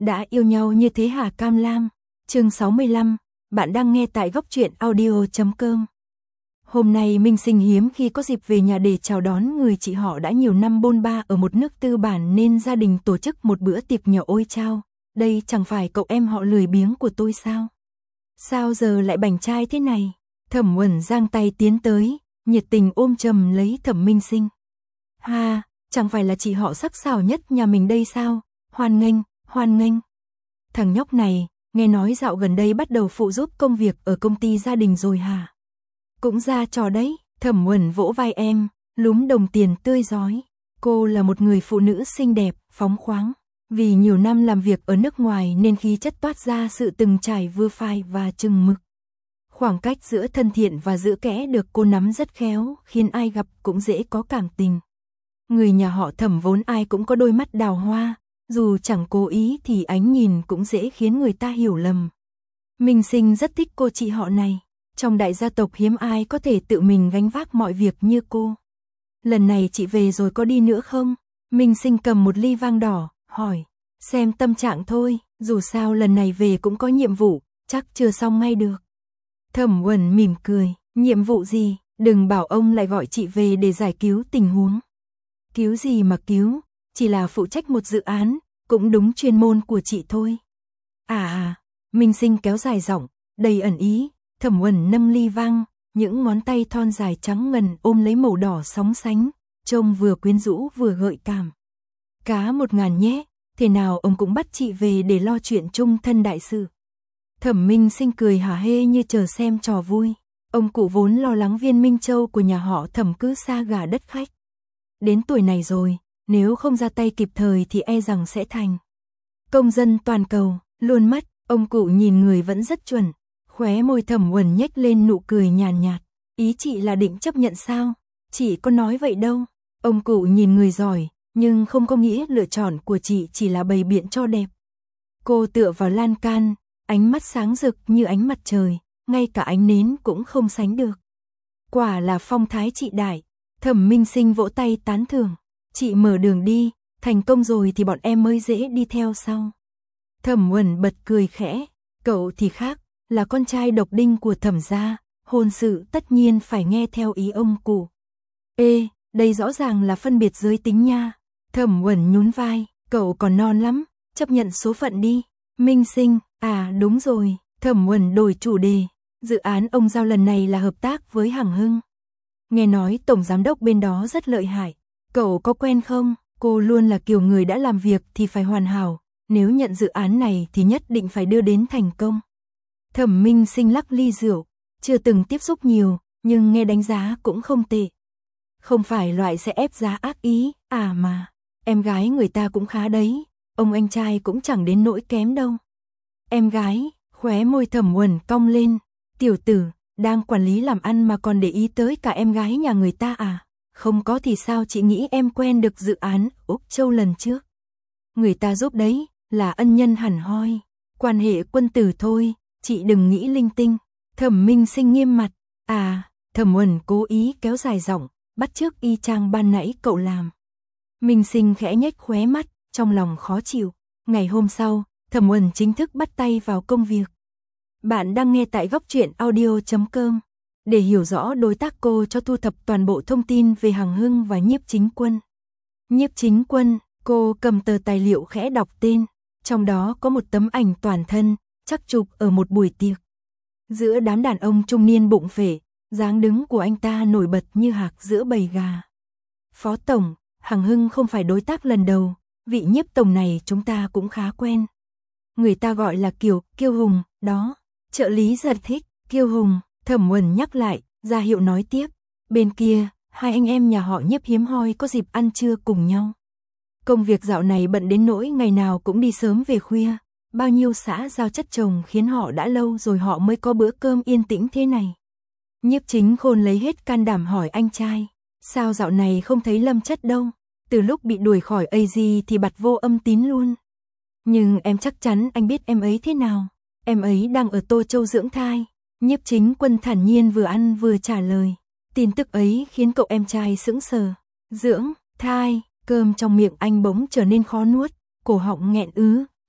Đã yêu nhau như thế hả Cam Lam? Chương 65, bạn đang nghe tại góc truyện audio.com. Hôm nay Minh Sinh hiếm khi có dịp về nhà để chào đón người chị họ đã nhiều năm bôn ba ở một nước tư bản nên gia đình tổ chức một bữa tiệc nhỏ. Ôi chao, đây chẳng phải cậu em họ lười biếng của tôi sao? Sao giờ lại bảnh trai thế này? Thẩm Uẩn giang tay tiến tới, nhiệt tình ôm chầm lấy Thẩm Minh Sinh. Ha, chẳng phải là chị họ sắc sảo nhất nhà mình đây sao? Hoan nghênh, hoan nghênh. Thằng nhóc này, nghe nói dạo gần đây bắt đầu phụ giúp công việc ở công ty gia đình rồi hả? Cũng ra trò đấy, Thẩm Uẩn vỗ vai em, lúm đồng tiền tươi rói. Cô là một người phụ nữ xinh đẹp, phóng khoáng. Vì nhiều năm làm việc ở nước ngoài nên khí chất toát ra sự từng trải vừa phải và chừng mực. Khoảng cách giữa thân thiện và giữ kẽ được cô nắm rất khéo, khiến ai gặp cũng dễ có cảm tình. Người nhà họ Thẩm vốn ai cũng có đôi mắt đào hoa, dù chẳng cố ý thì ánh nhìn cũng dễ khiến người ta hiểu lầm. Minh Sinh rất thích cô chị họ này, trong đại gia tộc hiếm ai có thể tự mình gánh vác mọi việc như cô. Lần này chị về rồi có đi nữa không? Minh Sinh cầm một ly vang đỏ, hỏi, xem tâm trạng thôi, dù sao lần này về cũng có nhiệm vụ, chắc chưa xong ngay được. Thẩm Uẩn mỉm cười, nhiệm vụ gì, đừng bảo ông lại gọi chị về để giải cứu tình huống. Cứu gì mà cứu, chỉ là phụ trách một dự án, cũng đúng chuyên môn của chị thôi. Minh Sinh kéo dài giọng, đầy ẩn ý, Thẩm Uẩn nâng ly vang, những ngón tay thon dài trắng ngần ôm lấy màu đỏ sóng sánh, trông vừa quyến rũ vừa gợi cảm. Cá 1000 nhé, thế nào ông cũng bắt chị về để lo chuyện chung thân đại sự. Thẩm Minh Sinh cười hả hê như chờ xem trò vui. Ông cụ vốn lo lắng viên Minh Châu của nhà họ Thẩm cứ sa gà đất khách. Đến tuổi này rồi, nếu không ra tay kịp thời thì e rằng sẽ thành công dân toàn cầu, luôn mất. Ông cụ nhìn người vẫn rất chuẩn, khóe môi Thẩm Uẩn nhếch lên nụ cười nhàn nhạt. Ý chị là định chấp nhận sao? Chị có nói vậy đâu. Ông cụ nhìn người giỏi, nhưng không có nghĩa lựa chọn của chị chỉ là bày biện cho đẹp. Cô tựa vào lan can, ánh mắt sáng rực như ánh mặt trời, ngay cả ánh nến cũng không sánh được. Quả là phong thái chị đại. Thẩm Minh Sinh vỗ tay tán thưởng. Chị mở đường đi, thành công rồi thì bọn em mới dễ đi theo sau. Thẩm Uẩn bật cười khẽ, cậu thì khác, là con trai độc đinh của Thẩm gia, hôn sự tất nhiên phải nghe theo ý ông cụ. Ê, đây rõ ràng là phân biệt giới tính nha. Thẩm Uẩn nhún vai, cậu còn non lắm, chấp nhận số phận đi. Minh Sinh, đúng rồi, Thẩm Uẩn đổi chủ đề, dự án ông giao lần này là hợp tác với Hằng Hưng. Nghe nói tổng giám đốc bên đó rất lợi hại, cậu có quen không? Cô luôn là kiểu người đã làm việc thì phải hoàn hảo, nếu nhận dự án này thì nhất định phải đưa đến thành công. Thẩm Minh Sinh lắc ly rượu, chưa từng tiếp xúc nhiều, nhưng nghe đánh giá cũng không tệ. Không phải loại sẽ ép giá ác ý, mà, em gái người ta cũng khá đấy, ông anh trai cũng chẳng đến nỗi kém đâu. Em gái, khóe môi Thẩm Uẩn cong lên, tiểu tử, đang quản lý làm ăn mà còn để ý tới cả em gái nhà người ta à? Không có thì sao chị nghĩ em quen được dự án Úc Châu lần trước? Người ta giúp đấy, là ân nhân hẳn hoi, quan hệ quân tử thôi, chị đừng nghĩ linh tinh. Thẩm Minh Sinh nghiêm mặt, Thẩm Uẩn cố ý kéo dài giọng, bắt chước y chang ban nãy cậu làm. Minh Sinh khẽ nhếch khóe mắt, trong lòng khó chịu. Ngày hôm sau, Thẩm Uẩn chính thức bắt tay vào công việc. Bạn đang nghe tại góc truyện audio.com. Để hiểu rõ đối tác cô cho thu thập toàn bộ thông tin về Hằng Hưng và Nhiếp Chính Quân. Nhiếp Chính Quân, cô cầm tờ tài liệu khẽ đọc tên, trong đó có một tấm ảnh toàn thân, chắc chụp ở một buổi tiệc. Giữa đám đàn ông trung niên bụng phệ, dáng đứng của anh ta nổi bật như hạc giữa bầy gà. Phó Tổng, Hằng Hưng không phải đối tác lần đầu, vị Nhiếp Tổng này chúng ta cũng khá quen. Người ta gọi là Kiêu Hùng, đó. Trợ lý giật thích, Kiêu Hùng. Thẩm Uẩn nhắc lại, ra hiệu nói tiếp. Bên kia, hai anh em nhà họ Nhiếp hiếm hoi có dịp ăn trưa cùng nhau. Công việc dạo này bận đến nỗi ngày nào cũng đi sớm về khuya. Bao nhiêu xã giao chất chồng khiến họ đã lâu rồi họ mới có bữa cơm yên tĩnh thế này. Nhiếp Chính Khôn lấy hết can đảm hỏi anh trai. Sao dạo này không thấy Lâm Chất đâu? Từ lúc bị đuổi khỏi AZ thì bặt vô âm tín luôn. Nhưng em chắc chắn anh biết em ấy thế nào. Em ấy đang ở Tô Châu dưỡng thai. Nhiếp Chính Quân thản nhiên vừa ăn vừa trả lời. Tin tức ấy khiến cậu em trai sững sờ. Dưỡng thai, cơm trong miệng anh bỗng trở nên khó nuốt, cổ họng nghẹn ứ,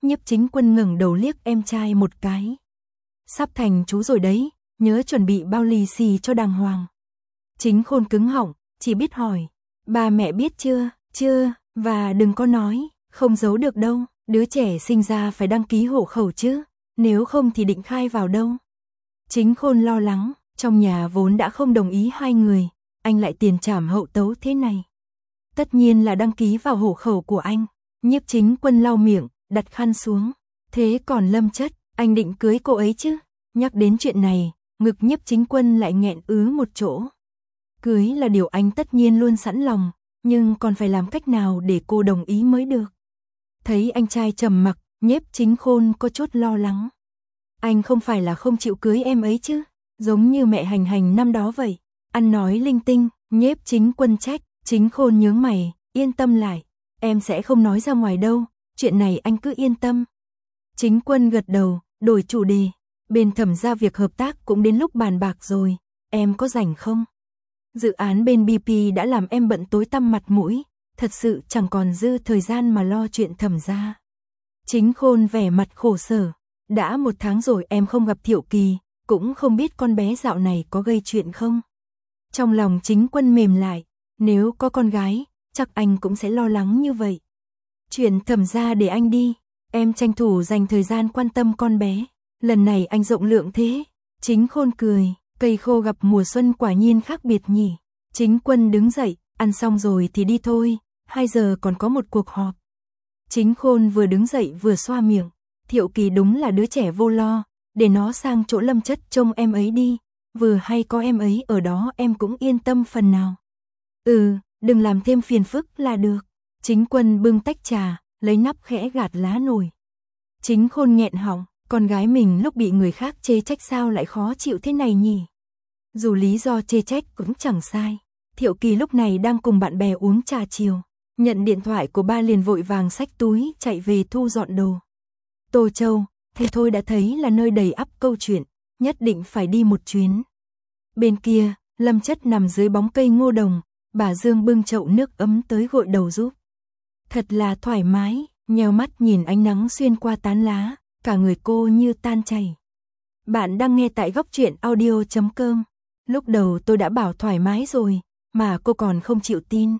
Nhiếp Chính Quân ngẩng đầu liếc em trai một cái. Sắp thành chú rồi đấy, nhớ chuẩn bị bao lì xì cho đàng hoàng. Chính Khôn cứng họng, chỉ biết hỏi, ba mẹ biết chưa? Chưa, và đừng có nói, không giấu được đâu, đứa trẻ sinh ra phải đăng ký hộ khẩu chứ, nếu không thì định khai vào đâu. Chính Khôn lo lắng, trong nhà vốn đã không đồng ý hai người, anh lại tiền trảm hậu tấu thế này. Tất nhiên là đăng ký vào hộ khẩu của anh. Nhiếp Chính Quân lau miệng, đặt khăn xuống. Thế còn Lâm Chất, anh định cưới cô ấy chứ? Nhắc đến chuyện này, ngực Nhiếp Chính Quân lại nghẹn một chỗ. Cưới là điều anh tất nhiên luôn sẵn lòng, nhưng còn phải làm cách nào để cô đồng ý mới được. Thấy anh trai trầm mặc, Nhiếp Chính Khôn có chút lo lắng. Anh không phải là không chịu cưới em ấy chứ, giống như mẹ Hành Hành năm đó vậy. Ăn nói linh tinh, Nhiếp Chính Quân trách. Chính Khôn nhướng mày, yên tâm lại, em sẽ không nói ra ngoài đâu, chuyện này anh cứ yên tâm. Chính Quân gật đầu, đổi chủ đề, bên Thẩm gia việc hợp tác cũng đến lúc bàn bạc rồi, em có rảnh không? Dự án bên BP đã làm em bận tối tăm mặt mũi, thật sự chẳng còn dư thời gian mà lo chuyện Thẩm gia. Chính Khôn vẻ mặt khổ sở, đã 1 tháng rồi em không gặp Thiệu Kỳ, cũng không biết con bé dạo này có gây chuyện không. Trong lòng Chính Quân mềm lại. Nếu có con gái, chắc anh cũng sẽ lo lắng như vậy. Chuyện Thẩm gia để anh đi, em tranh thủ dành thời gian quan tâm con bé. Lần này anh rộng lượng thế. Chính Khôn cười, cây khô gặp mùa xuân quả nhiên khác biệt nhỉ. Chính Quân đứng dậy, ăn xong rồi thì đi thôi, 2 giờ còn có một cuộc họp. Chính Khôn vừa đứng dậy vừa xoa miệng. Thiệu Kỳ đúng là đứa trẻ vô lo, để nó sang chỗ Lâm Chất trông em ấy đi. Vừa hay có em ấy ở đó em cũng yên tâm phần nào. Đừng làm thêm phiền phức là được. Chính Quân bưng tách trà, lấy nắp khẽ gạt lá nồi. Chính Khôn nghẹn họng, con gái mình lúc bị người khác chê trách sao lại khó chịu thế này nhỉ? Dù lý do chê trách cũng chẳng sai. Thiệu Kỳ lúc này đang cùng bạn bè uống trà chiều. Nhận điện thoại của ba liền vội vàng xách túi chạy về thu dọn đồ. Tô Châu, thầy thôi đã thấy là nơi đầy ắp câu chuyện, nhất định phải đi một chuyến. Bên kia, Lâm Chất nằm dưới bóng cây ngô đồng. Bà Dương bưng chậu nước ấm tới gội đầu giúp. Thật là thoải mái, nheo mắt nhìn ánh nắng xuyên qua tán lá, cả người cô như tan chảy. Bạn đang nghe tại góc truyện audio.com. Lúc đầu tôi đã bảo thoải mái rồi, mà cô còn không chịu tin.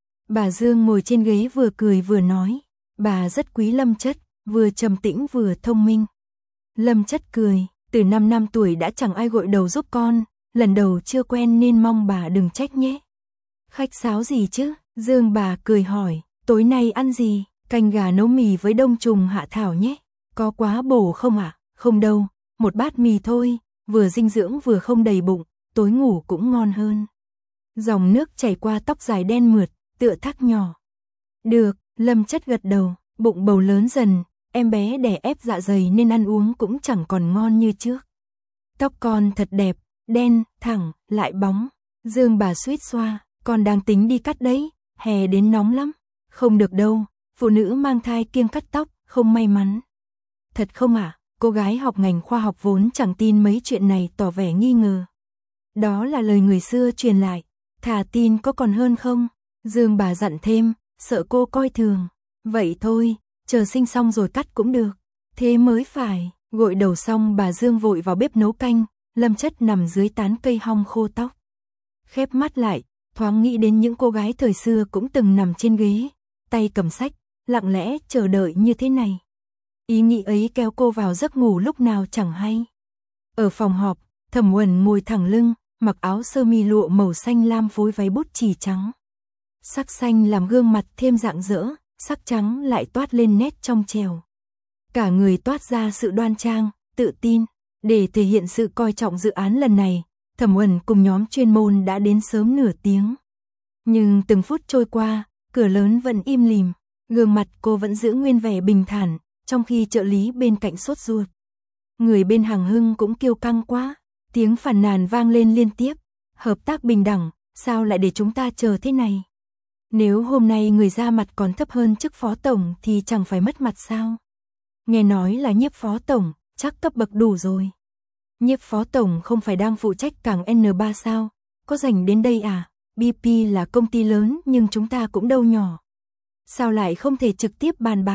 Bà Dương ngồi trên ghế vừa cười vừa nói, bà rất quý Lâm Chất, vừa trầm tĩnh vừa thông minh. Lâm Chất cười, từ 5 năm tuổi đã chẳng ai gội đầu giúp con, lần đầu chưa quen nên mong bà đừng trách nhé. Khách sáo gì chứ? Dương bà cười hỏi, tối nay ăn gì? Canh gà nấu mì với đông trùng hạ thảo nhé. Có quá bổ không ạ? Không đâu, một bát mì thôi, vừa dinh dưỡng vừa không đầy bụng, tối ngủ cũng ngon hơn. Dòng nước chảy qua tóc dài đen mượt, tựa thác nhỏ. Được, Lâm Chất gật đầu, bụng bầu lớn dần, em bé đẻ ép dạ dày nên ăn uống cũng chẳng còn ngon như trước. Tóc con thật đẹp, đen, thẳng, lại bóng. Dương bà suýt xoa. Con đang tính đi cắt đấy, hè đến nóng lắm. Không được đâu, phụ nữ mang thai kiêng cắt tóc, không may mắn. Thật không ạ? Cô gái học ngành khoa học vốn chẳng tin mấy chuyện này tỏ vẻ nghi ngờ. Đó là lời người xưa truyền lại, thà tin có còn hơn không? Dương bà dặn thêm, sợ cô coi thường. Vậy thôi, chờ sinh xong rồi cắt cũng được. Thế mới phải, gội đầu xong bà Dương vội vào bếp nấu canh, Lâm Chất nằm dưới tán cây hong khô tóc. Khép mắt lại, thoáng nghĩ đến những cô gái thời xưa cũng từng nằm trên ghế, tay cầm sách, lặng lẽ chờ đợi như thế này. Ý nghĩ ấy kéo cô vào giấc ngủ lúc nào chẳng hay. Ở phòng họp, Thẩm Uẩn ngồi thẳng lưng, mặc áo sơ mi lụa màu xanh lam phối váy bút chì trắng. Sắc xanh làm gương mặt thêm rạng rỡ, sắc trắng lại toát lên nét trong trẻo. Cả người toát ra sự đoan trang, tự tin. Để thể hiện sự coi trọng dự án lần này, Thẩm Uẩn cùng nhóm chuyên môn đã đến sớm nửa tiếng. Nhưng từng phút trôi qua, cửa lớn vẫn im lìm, gương mặt cô vẫn giữ nguyên vẻ bình thản, trong khi trợ lý bên cạnh sốt ruột. Người bên Hàng Hưng cũng kiêu căng quá, tiếng phàn nàn vang lên liên tiếp, hợp tác bình đẳng, sao lại để chúng ta chờ thế này? Nếu hôm nay người ra mặt còn thấp hơn chức phó tổng thì chẳng phải mất mặt sao? Nghe nói là Nhiếp phó tổng, chắc cấp bậc đủ rồi. Nhiếp phó tổng không phải đang phụ trách cảng N3 sao? Có rảnh đến đây à? BP là công ty lớn nhưng chúng ta cũng đâu nhỏ. Sao lại không thể trực tiếp bàn bạc?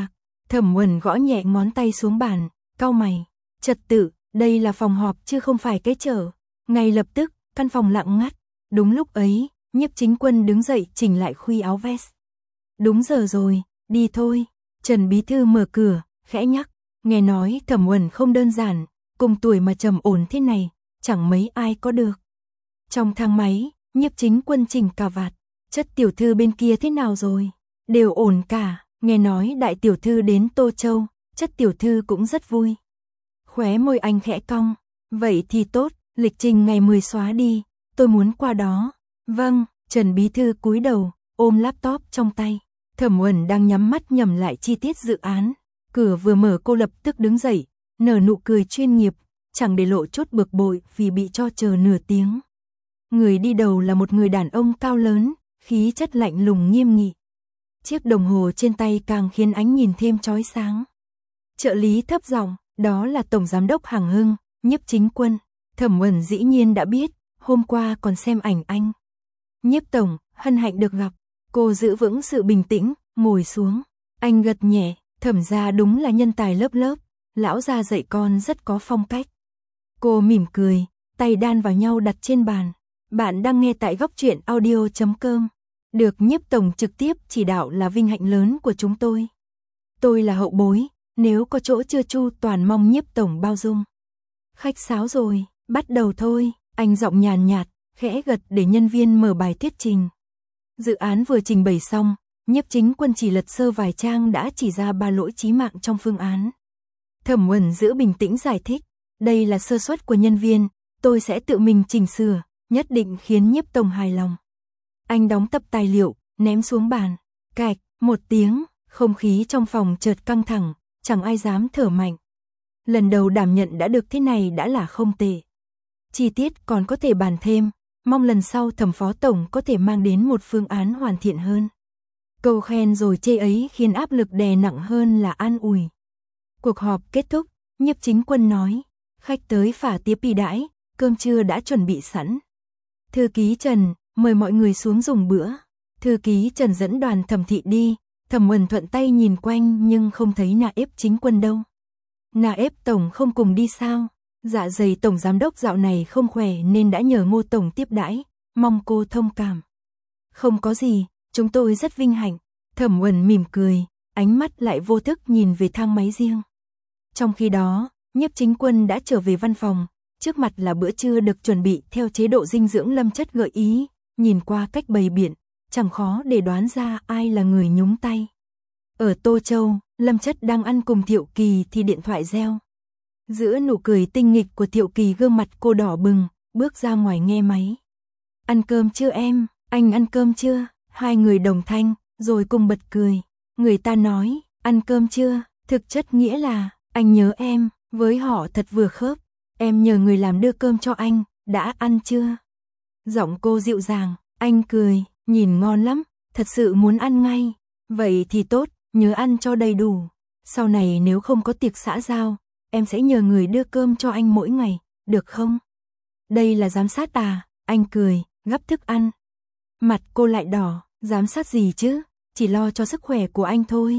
Thẩm Uẩn gõ nhẹ ngón tay xuống bàn, cau mày, trật tự, đây là phòng họp chứ không phải cái chợ. Ngay lập tức, căn phòng lặng ngắt. Đúng lúc ấy, Nhiếp Chính Quân đứng dậy chỉnh lại khuy áo vest. Đúng giờ rồi, đi thôi. Trần Bí Thư mở cửa, khẽ nhắc, nghe nói Thẩm Uẩn không đơn giản, cùng tuổi mà trầm ổn thế này, chẳng mấy ai có được. Trong thang máy, Nhiếp Chính Quân chỉnh cà vạt, Chất tiểu thư bên kia thế nào rồi? Đều ổn cả, nghe nói đại tiểu thư đến Tô Châu, Chất tiểu thư cũng rất vui. Khóe môi anh khẽ cong, vậy thì tốt, lịch trình ngày 10 xóa đi, tôi muốn qua đó. Vâng, Trần Bí Thư cúi đầu, ôm laptop trong tay. Thẩm Uẩn đang nhắm mắt nhẩm lại chi tiết dự án. Cửa vừa mở cô lập tức đứng dậy, nở nụ cười chuyên nghiệp, chẳng để lộ chút bực bội vì bị cho chờ nửa tiếng. Người đi đầu là một người đàn ông cao lớn, khí chất lạnh lùng nghiêm nghị. Chiếc đồng hồ trên tay càng khiến ánh nhìn thêm chói sáng. Trợ lý thấp giọng, đó là Tổng Giám đốc Hàng Hưng, Nhiếp Chính Quân. Thẩm Uẩn dĩ nhiên đã biết, hôm qua còn xem ảnh anh. Nhiếp Tổng, hân hạnh được gặp. Cô giữ vững sự bình tĩnh, ngồi xuống. Anh gật nhẹ, Thẩm gia đúng là nhân tài lớp lớp, lão gia dạy con rất có phong cách. Cô mỉm cười, tay đan vào nhau đặt trên bàn. Bạn đang nghe tại góc truyện audio.com. Được Nhiếp Tổng trực tiếp chỉ đạo là vinh hạnh lớn của chúng tôi. Tôi là hậu bối, nếu có chỗ chưa chu toàn mong Nhiếp Tổng bao dung. Khách sáo rồi, bắt đầu thôi, anh giọng nhàn nhạt, khẽ gật để nhân viên mở bài thuyết trình. Dự án vừa trình bày xong, Nhiếp Chính Quân chỉ lật sơ vài trang đã chỉ ra 3 lỗi chí mạng trong phương án. Thẩm Uẩn giữ bình tĩnh giải thích, đây là sơ suất của nhân viên, tôi sẽ tự mình chỉnh sửa, nhất định khiến Nhiếp Tổng hài lòng. Anh đóng tập tài liệu, ném xuống bàn, cạch, một tiếng, không khí trong phòng chợt căng thẳng, chẳng ai dám thở mạnh. Lần đầu đảm nhận đã được thế này đã là không tệ. Chi tiết còn có thể bàn thêm, mong lần sau Thẩm Phó Tổng có thể mang đến một phương án hoàn thiện hơn. Câu khen rồi chê ấy khiến áp lực đè nặng hơn là an ủi. Cuộc họp kết thúc, Nhiếp Chính Quân nói, khách tới phả tiếp y đãi, cơm trưa đã chuẩn bị sẵn. Thư ký Trần, mời mọi người xuống dùng bữa. Thư ký Trần dẫn đoàn Thẩm thị đi, Thẩm Uẩn thuận tay nhìn quanh nhưng không thấy Na ép Chính Quân đâu. Na ép Tổng không cùng đi sao? Dạ dày Tổng Giám đốc dạo này không khỏe nên đã nhờ Ngô Tổng tiếp đãi, mong cô thông cảm. Không có gì, chúng tôi rất vinh hạnh. Thẩm Uẩn mỉm cười, ánh mắt lại vô thức nhìn về thang máy riêng. Trong khi đó, Nhiếp Chính Quân đã trở về văn phòng, trước mặt là bữa trưa được chuẩn bị theo chế độ dinh dưỡng Lâm Chất gợi ý, nhìn qua cách bày biện, chẳng khó để đoán ra ai là người nhúng tay. Ở Tô Châu, Lâm Chất đang ăn cùng Thiệu Kỳ thì điện thoại reo. Giữa nụ cười tinh nghịch của Thiệu Kỳ gương mặt cô đỏ bừng, bước ra ngoài nghe máy. Ăn cơm chưa em, anh ăn cơm chưa? Hai người đồng thanh, rồi cùng bật cười. Người ta nói, ăn cơm chưa, thực chất nghĩa là, anh nhớ em, với họ thật vừa khớp. Em nhờ người làm đưa cơm cho anh, đã ăn chưa? Giọng cô dịu dàng, anh cười, nhìn ngon lắm, thật sự muốn ăn ngay. Vậy thì tốt, nhớ ăn cho đầy đủ. Sau này nếu không có tiệc xã giao, em sẽ nhờ người đưa cơm cho anh mỗi ngày, được không? Đây là giám sát à? Anh cười, gắp thức ăn. Mặt cô lại đỏ, giám sát gì chứ? Chỉ lo cho sức khỏe của anh thôi.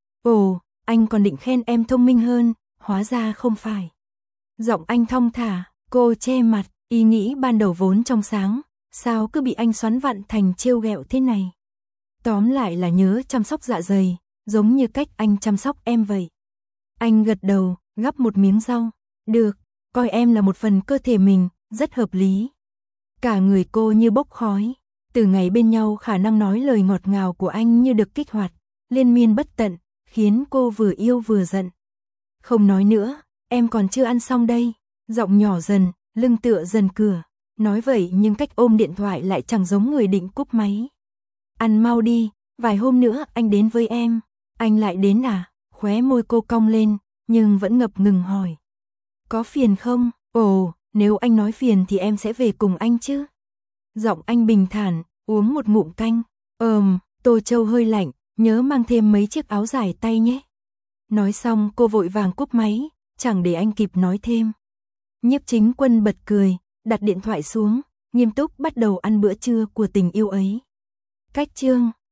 Ồ, anh còn định khen em thông minh hơn, hóa ra không phải. Giọng anh thong thả, cô che mặt, ý nghĩ ban đầu vốn trong sáng, sao cứ bị anh xoắn vặn thành trêu ghẹo thế này. Tóm lại là nhớ chăm sóc dạ dày, giống như cách anh chăm sóc em vậy. Anh gật đầu, gắp một miếng rau. Được, coi em là một phần cơ thể mình, rất hợp lý. Cả người cô như bốc khói. Từ ngày bên nhau khả năng nói lời ngọt ngào của anh như được kích hoạt, liên miên bất tận, khiến cô vừa yêu vừa giận. Không nói nữa, em còn chưa ăn xong đây. Giọng nhỏ dần, lưng tựa dần cửa. Nói vậy nhưng cách ôm điện thoại lại chẳng giống người định cúp máy. Ăn mau đi, vài hôm nữa anh đến với em. Anh lại đến à? Khóe môi cô cong lên, nhưng vẫn ngập ngừng hỏi. Có phiền không? Ồ, nếu anh nói phiền thì em sẽ về cùng anh chứ. Giọng anh bình thản, uống một ngụm canh. Tô Châu hơi lạnh, nhớ mang thêm mấy chiếc áo dài tay nhé. Nói xong cô vội vàng cúp máy, chẳng để anh kịp nói thêm. Nhiếp Chính Quân bật cười, đặt điện thoại xuống, nghiêm túc bắt đầu ăn bữa trưa của tình yêu ấy. Cách chương